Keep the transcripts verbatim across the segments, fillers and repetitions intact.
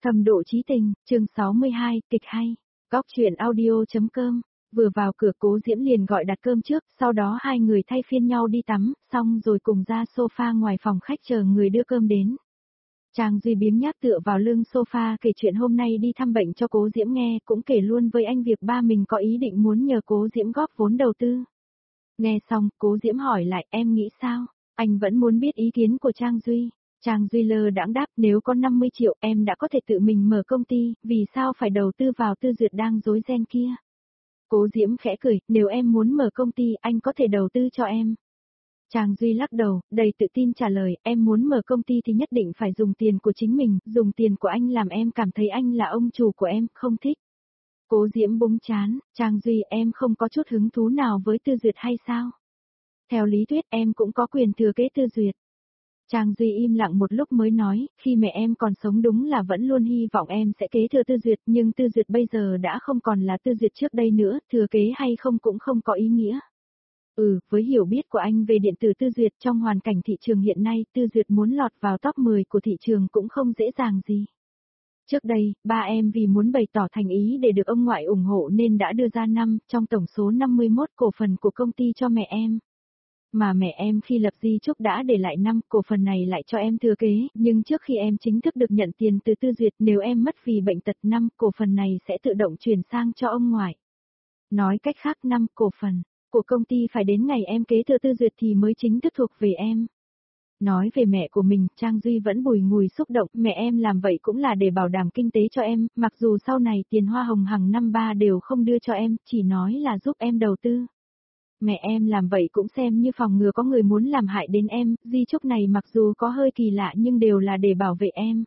Thâm độ chí tình, chương sáu mươi hai, kịch hay. Góc truyện audio.com. Vừa vào cửa Cố Diễm liền gọi đặt cơm trước, sau đó hai người thay phiên nhau đi tắm, xong rồi cùng ra sofa ngoài phòng khách chờ người đưa cơm đến. Trang Duy biếng nhác tựa vào lưng sofa kể chuyện hôm nay đi thăm bệnh cho Cố Diễm nghe, cũng kể luôn với anh việc ba mình có ý định muốn nhờ Cố Diễm góp vốn đầu tư. Nghe xong, Cố Diễm hỏi lại, em nghĩ sao? Anh vẫn muốn biết ý kiến của Trang Duy. Trang Duy lơ đãng đáp, nếu có năm mươi triệu em đã có thể tự mình mở công ty, vì sao phải đầu tư vào Tư Duyệt đang rối ren kia? Cố Diễm khẽ cười, nếu em muốn mở công ty anh có thể đầu tư cho em. Trang Duy lắc đầu, đầy tự tin trả lời, em muốn mở công ty thì nhất định phải dùng tiền của chính mình, dùng tiền của anh làm em cảm thấy anh là ông chủ của em, không thích. Cố Diễm búng chán, Trang Duy em không có chút hứng thú nào với Tư Duyệt hay sao? Theo lý thuyết em cũng có quyền thừa kế Tư Duyệt. Trang Duy im lặng một lúc mới nói, khi mẹ em còn sống đúng là vẫn luôn hy vọng em sẽ kế thừa Tư Duyệt, nhưng Tư Duyệt bây giờ đã không còn là Tư Duyệt trước đây nữa, thừa kế hay không cũng không có ý nghĩa. Ừ, với hiểu biết của anh về điện tử Tư Duyệt trong hoàn cảnh thị trường hiện nay, Tư Duyệt muốn lọt vào top mười của thị trường cũng không dễ dàng gì. Trước đây, ba em vì muốn bày tỏ thành ý để được ông ngoại ủng hộ nên đã đưa ra năm trong tổng số năm mươi mốt cổ phần của công ty cho mẹ em. Mà mẹ em khi lập di chúc đã để lại năm cổ phần này lại cho em thừa kế, nhưng trước khi em chính thức được nhận tiền từ Tư Duyệt, nếu em mất vì bệnh tật năm cổ phần này sẽ tự động chuyển sang cho ông ngoại. Nói cách khác năm cổ phần của công ty phải đến ngày em kế thừa Tư Duyệt thì mới chính thức thuộc về em. Nói về mẹ của mình, Trang Duy vẫn bùi ngùi xúc động, mẹ em làm vậy cũng là để bảo đảm kinh tế cho em, mặc dù sau này tiền hoa hồng hàng năm ba đều không đưa cho em, chỉ nói là giúp em đầu tư. Mẹ em làm vậy cũng xem như phòng ngừa có người muốn làm hại đến em, di chúc này mặc dù có hơi kỳ lạ nhưng đều là để bảo vệ em.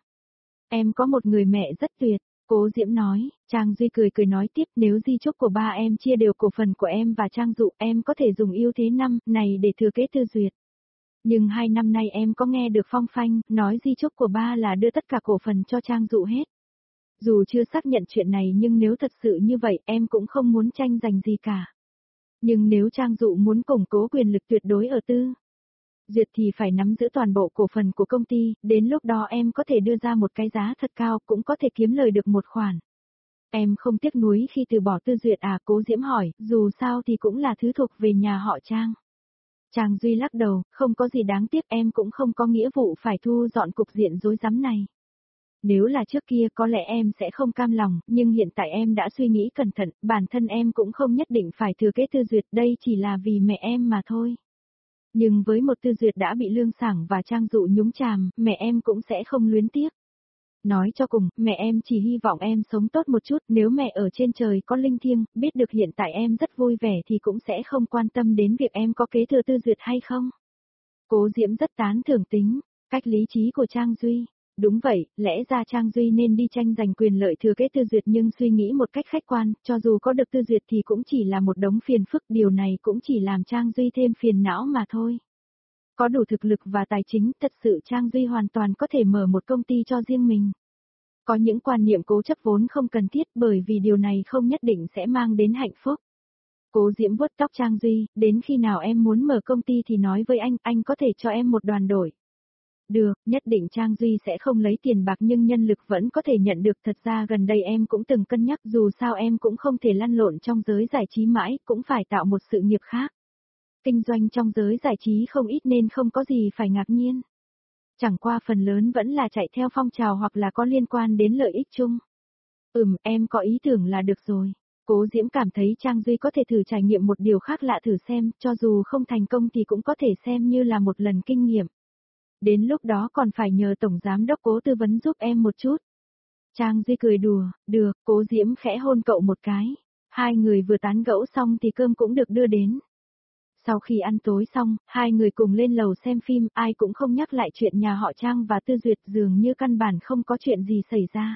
Em có một người mẹ rất tuyệt, Cố Diễm nói. Trang Duy cười cười nói tiếp, nếu di chúc của ba em chia đều cổ phần của em và Trang Dụ, em có thể dùng ưu thế năm này để thừa kế Tư Duyệt. Nhưng hai năm nay em có nghe được phong phanh, nói di chúc của ba là đưa tất cả cổ phần cho Trang Dụ hết. Dù chưa xác nhận chuyện này nhưng nếu thật sự như vậy em cũng không muốn tranh giành gì cả. Nhưng nếu Trang Dụ muốn củng cố quyền lực tuyệt đối ở Tư Duyệt thì phải nắm giữ toàn bộ cổ phần của công ty, đến lúc đó em có thể đưa ra một cái giá thật cao, cũng có thể kiếm lời được một khoản. Em không tiếc nuối khi từ bỏ Tư Duyệt à? Cố Diễm hỏi, dù sao thì cũng là thứ thuộc về nhà họ Trang. Trang Duy lắc đầu, không có gì đáng tiếc, em cũng không có nghĩa vụ phải thu dọn cục diện rối rắm này. Nếu là trước kia có lẽ em sẽ không cam lòng, nhưng hiện tại em đã suy nghĩ cẩn thận, bản thân em cũng không nhất định phải thừa kế Tư Duyệt, đây chỉ là vì mẹ em mà thôi. Nhưng với một Tư Duyệt đã bị Lương Sảng và Trang Dụ nhúng chàm, mẹ em cũng sẽ không luyến tiếc. Nói cho cùng, mẹ em chỉ hy vọng em sống tốt một chút, nếu mẹ ở trên trời có linh thiêng, biết được hiện tại em rất vui vẻ thì cũng sẽ không quan tâm đến việc em có kế thừa Tư Duyệt hay không. Cố Diễm rất tán thưởng tính cách lý trí của Trang Duy. Đúng vậy, lẽ ra Trang Duy nên đi tranh giành quyền lợi thừa kế Tư Duyệt, nhưng suy nghĩ một cách khách quan, cho dù có được Tư Duyệt thì cũng chỉ là một đống phiền phức, điều này cũng chỉ làm Trang Duy thêm phiền não mà thôi. Có đủ thực lực và tài chính, thật sự Trang Duy hoàn toàn có thể mở một công ty cho riêng mình. Có những quan niệm cố chấp vốn không cần thiết, bởi vì điều này không nhất định sẽ mang đến hạnh phúc. Cố Diễm vuốt tóc Trang Duy, đến khi nào em muốn mở công ty thì nói với anh, anh có thể cho em một đoàn đội. Được, nhất định Trang Duy sẽ không lấy tiền bạc nhưng nhân lực vẫn có thể nhận được. Thật ra gần đây em cũng từng cân nhắc, dù sao em cũng không thể lăn lộn trong giới giải trí mãi, cũng phải tạo một sự nghiệp khác. Kinh doanh trong giới giải trí không ít nên không có gì phải ngạc nhiên. Chẳng qua phần lớn vẫn là chạy theo phong trào hoặc là có liên quan đến lợi ích chung. Ừm, em có ý tưởng là được rồi. Cố Diễm cảm thấy Trang Duy có thể thử trải nghiệm một điều khác lạ thử xem, cho dù không thành công thì cũng có thể xem như là một lần kinh nghiệm. Đến lúc đó còn phải nhờ Tổng Giám Đốc Cố tư vấn giúp em một chút. Trang Duy cười đùa, được, Cố Diễm khẽ hôn cậu một cái. Hai người vừa tán gẫu xong thì cơm cũng được đưa đến. Sau khi ăn tối xong, hai người cùng lên lầu xem phim, ai cũng không nhắc lại chuyện nhà họ Trang và Tư Duyệt, dường như căn bản không có chuyện gì xảy ra.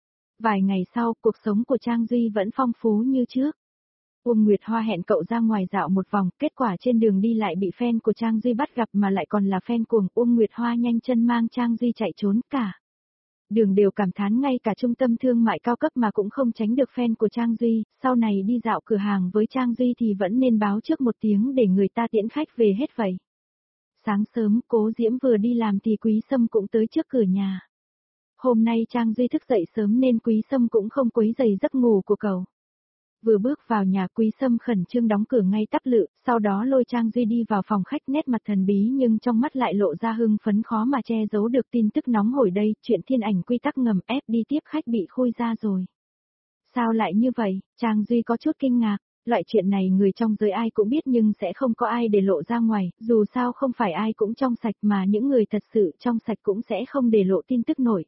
Vài ngày sau, cuộc sống của Trang Duy vẫn phong phú như trước. Uông Nguyệt Hoa hẹn cậu ra ngoài dạo một vòng, kết quả trên đường đi lại bị fan của Trang Duy bắt gặp mà lại còn là fan cuồng. Uông Nguyệt Hoa nhanh chân mang Trang Duy chạy trốn, cả đường đều cảm thán ngay cả trung tâm thương mại cao cấp mà cũng không tránh được fan của Trang Duy, sau này đi dạo cửa hàng với Trang Duy thì vẫn nên báo trước một tiếng để người ta tiễn khách về hết vậy. Sáng sớm, Cố Diễm vừa đi làm thì Quý Sâm cũng tới trước cửa nhà. Hôm nay Trang Duy thức dậy sớm nên Quý Sâm cũng không quấy rầy giấc ngủ của cậu. Vừa bước vào nhà, Quý Sâm khẩn trương đóng cửa ngay tắp lự, sau đó lôi Trang Duy đi vào phòng khách, nét mặt thần bí nhưng trong mắt lại lộ ra hưng phấn khó mà che giấu được. Tin tức nóng hổi đây, chuyện thiên ảnh quy tắc ngầm ép đi tiếp khách bị khui ra rồi. Sao lại như vậy? Trang Duy có chút kinh ngạc. Loại chuyện này người trong giới ai cũng biết nhưng sẽ không có ai để lộ ra ngoài, dù sao không phải ai cũng trong sạch mà những người thật sự trong sạch cũng sẽ không để lộ tin tức nổi.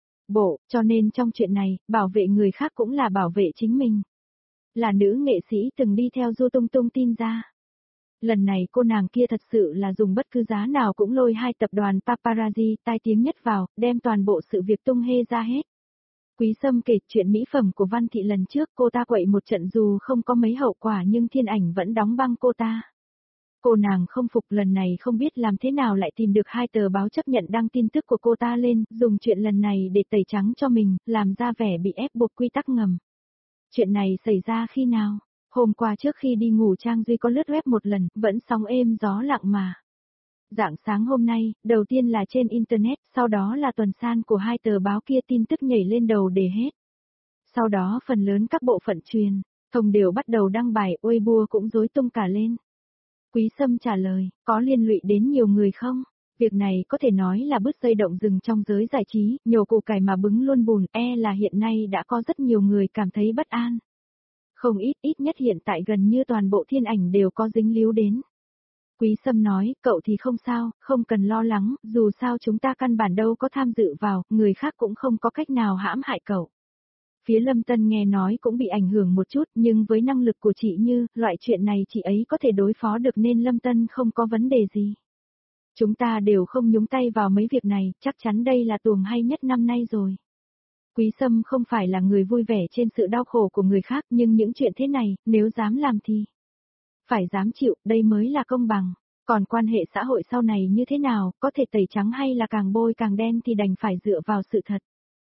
Bộ, cho nên trong chuyện này, bảo vệ người khác cũng là bảo vệ chính mình. Là nữ nghệ sĩ từng đi theo Du Tung Tung tin ra. Lần này cô nàng kia thật sự là dùng bất cứ giá nào cũng lôi hai tập đoàn paparazzi tai tiếng nhất vào, đem toàn bộ sự việc tung hê ra hết. Quý Sâm kể chuyện mỹ phẩm của Văn Thị lần trước, cô ta quậy một trận dù không có mấy hậu quả nhưng thiên ảnh vẫn đóng băng cô ta. Cô nàng không phục, lần này không biết làm thế nào lại tìm được hai tờ báo chấp nhận đăng tin tức của cô ta lên, dùng chuyện lần này để tẩy trắng cho mình, làm ra vẻ bị ép buộc quy tắc ngầm. Chuyện này xảy ra khi nào? Hôm qua trước khi đi ngủ Trang Duy có lướt web một lần, vẫn sóng êm gió lặng mà. Rạng sáng hôm nay, đầu tiên là trên Internet, sau đó là tuần san của hai tờ báo kia, tin tức nhảy lên đầu đề hết. Sau đó phần lớn các bộ phận truyền thông đều bắt đầu đăng bài, Weibo cũng rối tung cả lên. Quý Sâm trả lời, có liên lụy đến nhiều người không? Việc này có thể nói là bứt dây động rừng trong giới giải trí, nhổ củ cải mà bứng luôn bùn, e là hiện nay đã có rất nhiều người cảm thấy bất an. Không ít, ít nhất hiện tại gần như toàn bộ thiên ảnh đều có dính líu đến. Quý Sâm nói, cậu thì không sao, không cần lo lắng, dù sao chúng ta căn bản đâu có tham dự vào, người khác cũng không có cách nào hãm hại cậu. Phía Lâm Tân nghe nói cũng bị ảnh hưởng một chút, nhưng với năng lực của chị Như, loại chuyện này chị ấy có thể đối phó được nên Lâm Tân không có vấn đề gì. Chúng ta đều không nhúng tay vào mấy việc này, chắc chắn đây là tuồng hay nhất năm nay rồi. Quý Sâm không phải là người vui vẻ trên sự đau khổ của người khác, nhưng những chuyện thế này, nếu dám làm thì phải dám chịu, đây mới là công bằng. Còn quan hệ xã hội sau này như thế nào, có thể tẩy trắng hay là càng bôi càng đen thì đành phải dựa vào sự thật.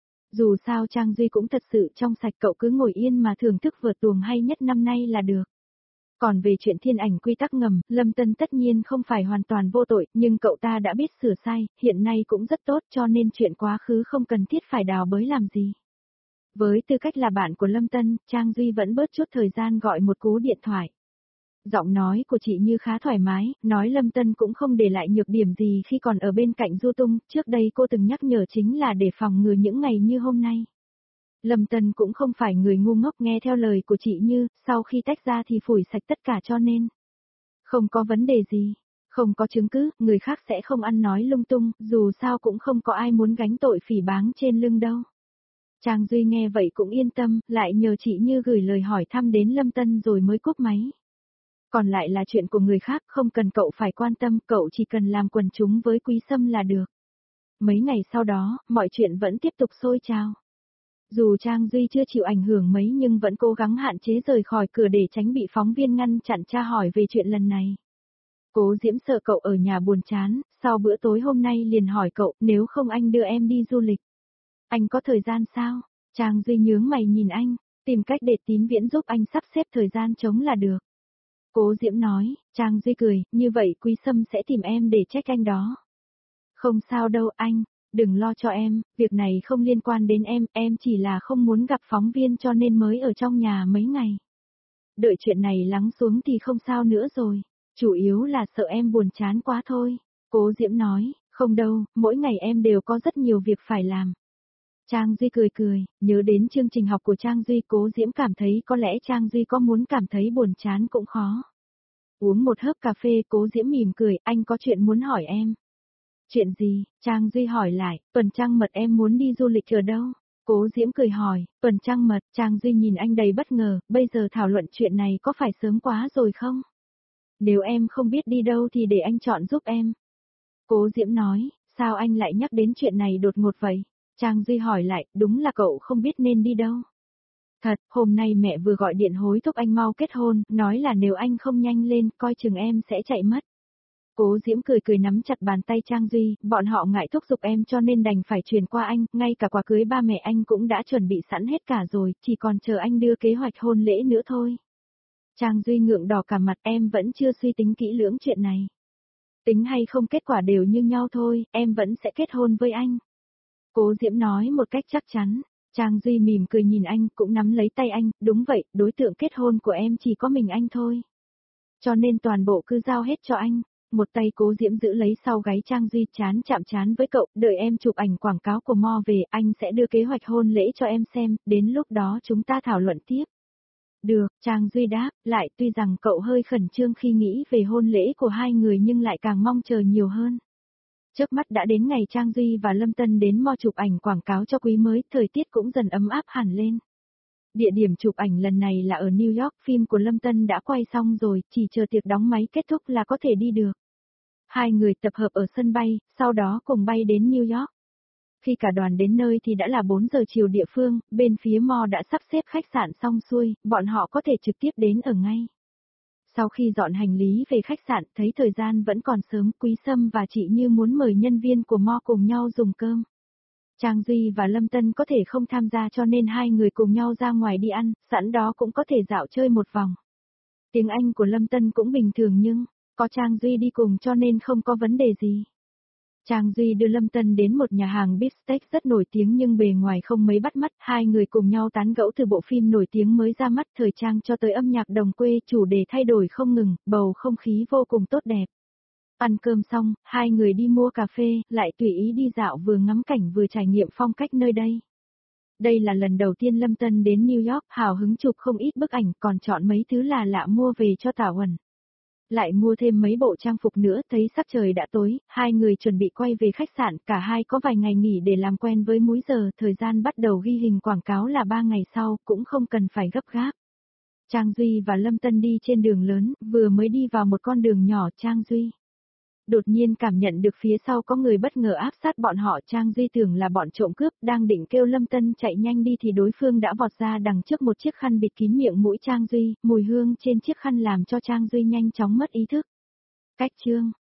Dù sao Trang Duy cũng thật sự trong sạch, cậu cứ ngồi yên mà thưởng thức vở tuồng hay nhất năm nay là được. Còn về chuyện thiên ảnh quy tắc ngầm, Lâm Tân tất nhiên không phải hoàn toàn vô tội, nhưng cậu ta đã biết sửa sai, hiện nay cũng rất tốt cho nên chuyện quá khứ không cần thiết phải đào bới làm gì. Với tư cách là bạn của Lâm Tân, Trang Duy vẫn bớt chút thời gian gọi một cú điện thoại. Giọng nói của chị Như khá thoải mái, nói Lâm Tân cũng không để lại nhược điểm gì khi còn ở bên cạnh Du Tung, trước đây cô từng nhắc nhở chính là để phòng ngừa những ngày như hôm nay. Lâm Tân cũng không phải người ngu ngốc, nghe theo lời của chị Như, sau khi tách ra thì phủi sạch tất cả cho nên không có vấn đề gì, không có chứng cứ, người khác sẽ không ăn nói lung tung, dù sao cũng không có ai muốn gánh tội phỉ báng trên lưng đâu. Trang Duy nghe vậy cũng yên tâm, lại nhờ chị Như gửi lời hỏi thăm đến Lâm Tân rồi mới cúp máy. Còn lại là chuyện của người khác, không cần cậu phải quan tâm, cậu chỉ cần làm quần chúng với Quý Sâm là được. Mấy ngày sau đó, mọi chuyện vẫn tiếp tục sôi trào. Dù Trang Duy chưa chịu ảnh hưởng mấy nhưng vẫn cố gắng hạn chế rời khỏi cửa để tránh bị phóng viên ngăn chặn tra hỏi về chuyện lần này. Cố Diễm sợ cậu ở nhà buồn chán, sau bữa tối hôm nay liền hỏi cậu, nếu không anh đưa em đi du lịch. Anh có thời gian sao? Trang Duy nhướng mày nhìn anh, tìm cách để Tín Viễn giúp anh sắp xếp thời gian trống là được. Cố Diễm nói, Trang Duy cười, như vậy Quý Sâm sẽ tìm em để trách anh đó. Không sao đâu anh, đừng lo cho em, việc này không liên quan đến em, em chỉ là không muốn gặp phóng viên cho nên mới ở trong nhà mấy ngày. Đợi chuyện này lắng xuống thì không sao nữa rồi, chủ yếu là sợ em buồn chán quá thôi. Cố Diễm nói, không đâu, mỗi ngày em đều có rất nhiều việc phải làm. Trang Duy cười cười, nhớ đến chương trình học của Trang Duy, Cố Diễm cảm thấy có lẽ Trang Duy có muốn cảm thấy buồn chán cũng khó. Uống một hớp cà phê, Cố Diễm mỉm cười, anh có chuyện muốn hỏi em. Chuyện gì? Trang Duy hỏi lại, tuần trăng mật em muốn đi du lịch ở đâu? Cố Diễm cười hỏi, tuần trăng mật, Trang Duy nhìn anh đầy bất ngờ, bây giờ thảo luận chuyện này có phải sớm quá rồi không? Nếu em không biết đi đâu thì để anh chọn giúp em. Cố Diễm nói, sao anh lại nhắc đến chuyện này đột ngột vậy? Trang Duy hỏi lại, đúng là cậu không biết nên đi đâu. Thật, hôm nay mẹ vừa gọi điện hối thúc anh mau kết hôn, nói là nếu anh không nhanh lên, coi chừng em sẽ chạy mất. Cố Diễm cười cười nắm chặt bàn tay Trang Duy, bọn họ ngại thúc giục em cho nên đành phải truyền qua anh, ngay cả quà cưới ba mẹ anh cũng đã chuẩn bị sẵn hết cả rồi, chỉ còn chờ anh đưa kế hoạch hôn lễ nữa thôi. Trang Duy ngượng đỏ cả mặt, em vẫn chưa suy tính kỹ lưỡng chuyện này. Tính hay không kết quả đều như nhau thôi, em vẫn sẽ kết hôn với anh. Cố Diễm nói một cách chắc chắn. Trang Duy mỉm cười nhìn anh, cũng nắm lấy tay anh, đúng vậy, đối tượng kết hôn của em chỉ có mình anh thôi. Cho nên toàn bộ cứ giao hết cho anh. Một tay Cố Diễm giữ lấy sau gáy Trang Duy, chán chạm chán với cậu, đợi em chụp ảnh quảng cáo của Mo về, anh sẽ đưa kế hoạch hôn lễ cho em xem, đến lúc đó chúng ta thảo luận tiếp. Được, Trang Duy đáp, lại tuy rằng cậu hơi khẩn trương khi nghĩ về hôn lễ của hai người nhưng lại càng mong chờ nhiều hơn. Chớp mắt đã đến ngày Trang Duy và Lâm Tân đến Mo chụp ảnh quảng cáo cho quý mới, thời tiết cũng dần ấm áp hẳn lên. Địa điểm chụp ảnh lần này là ở New York, phim của Lâm Tân đã quay xong rồi, chỉ chờ tiệc đóng máy kết thúc là có thể đi được. Hai người tập hợp ở sân bay, sau đó cùng bay đến New York. Khi cả đoàn đến nơi thì đã là bốn giờ chiều địa phương, bên phía Mo đã sắp xếp khách sạn xong xuôi, bọn họ có thể trực tiếp đến ở ngay. Sau khi dọn hành lý về khách sạn, thấy thời gian vẫn còn sớm, Quý Sâm và chị Như muốn mời nhân viên của Mo cùng nhau dùng cơm. Trang Duy và Lâm Tân có thể không tham gia cho nên hai người cùng nhau ra ngoài đi ăn, sẵn đó cũng có thể dạo chơi một vòng. Tiếng Anh của Lâm Tân cũng bình thường nhưng, có Trang Duy đi cùng cho nên không có vấn đề gì. Trang Duy đưa Lâm Tân đến một nhà hàng beef steak rất nổi tiếng nhưng bề ngoài không mấy bắt mắt, hai người cùng nhau tán gẫu từ bộ phim nổi tiếng mới ra mắt thời trang cho tới âm nhạc đồng quê, chủ đề thay đổi không ngừng, bầu không khí vô cùng tốt đẹp. Ăn cơm xong, hai người đi mua cà phê, lại tùy ý đi dạo vừa ngắm cảnh vừa trải nghiệm phong cách nơi đây. Đây là lần đầu tiên Lâm Tân đến New York, hào hứng chụp không ít bức ảnh, còn chọn mấy thứ là lạ mua về cho Tả Uẩn. Lại mua thêm mấy bộ trang phục nữa, thấy sắc trời đã tối, hai người chuẩn bị quay về khách sạn, cả hai có vài ngày nghỉ để làm quen với múi giờ, thời gian bắt đầu ghi hình quảng cáo là ba ngày sau, cũng không cần phải gấp gáp. Trang Duy và Lâm Tân đi trên đường lớn, vừa mới đi vào một con đường nhỏ, Trang Duy đột nhiên cảm nhận được phía sau có người bất ngờ áp sát bọn họ. Trang Duy tưởng là bọn trộm cướp, đang định kêu Lâm Tân chạy nhanh đi thì đối phương đã vọt ra đằng trước một chiếc khăn bịt kín miệng mũi Trang Duy, mùi hương trên chiếc khăn làm cho Trang Duy nhanh chóng mất ý thức. Cách chương